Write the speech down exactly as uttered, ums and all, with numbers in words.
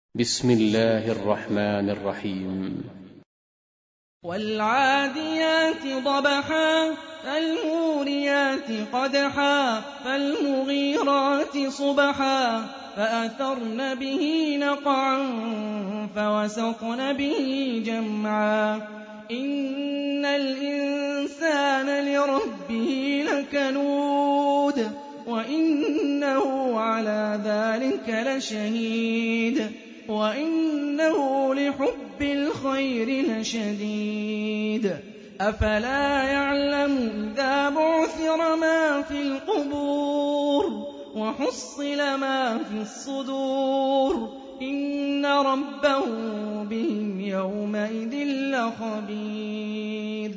بسم الله الرحمن الرحيم. والعاديات ضبحا فالموريات قدحا فالمغيرات صبحا فأثرن به نقعا فوسطن به جمعا إن الإنسان لربه لكنود وإنه على ذلك لشهيد وإنه لحب الخير لشديد أفلا يعلم إذا بعثر ما في القبور وحصل ما في الصدور إن ربهم بهم يومئذ لخبير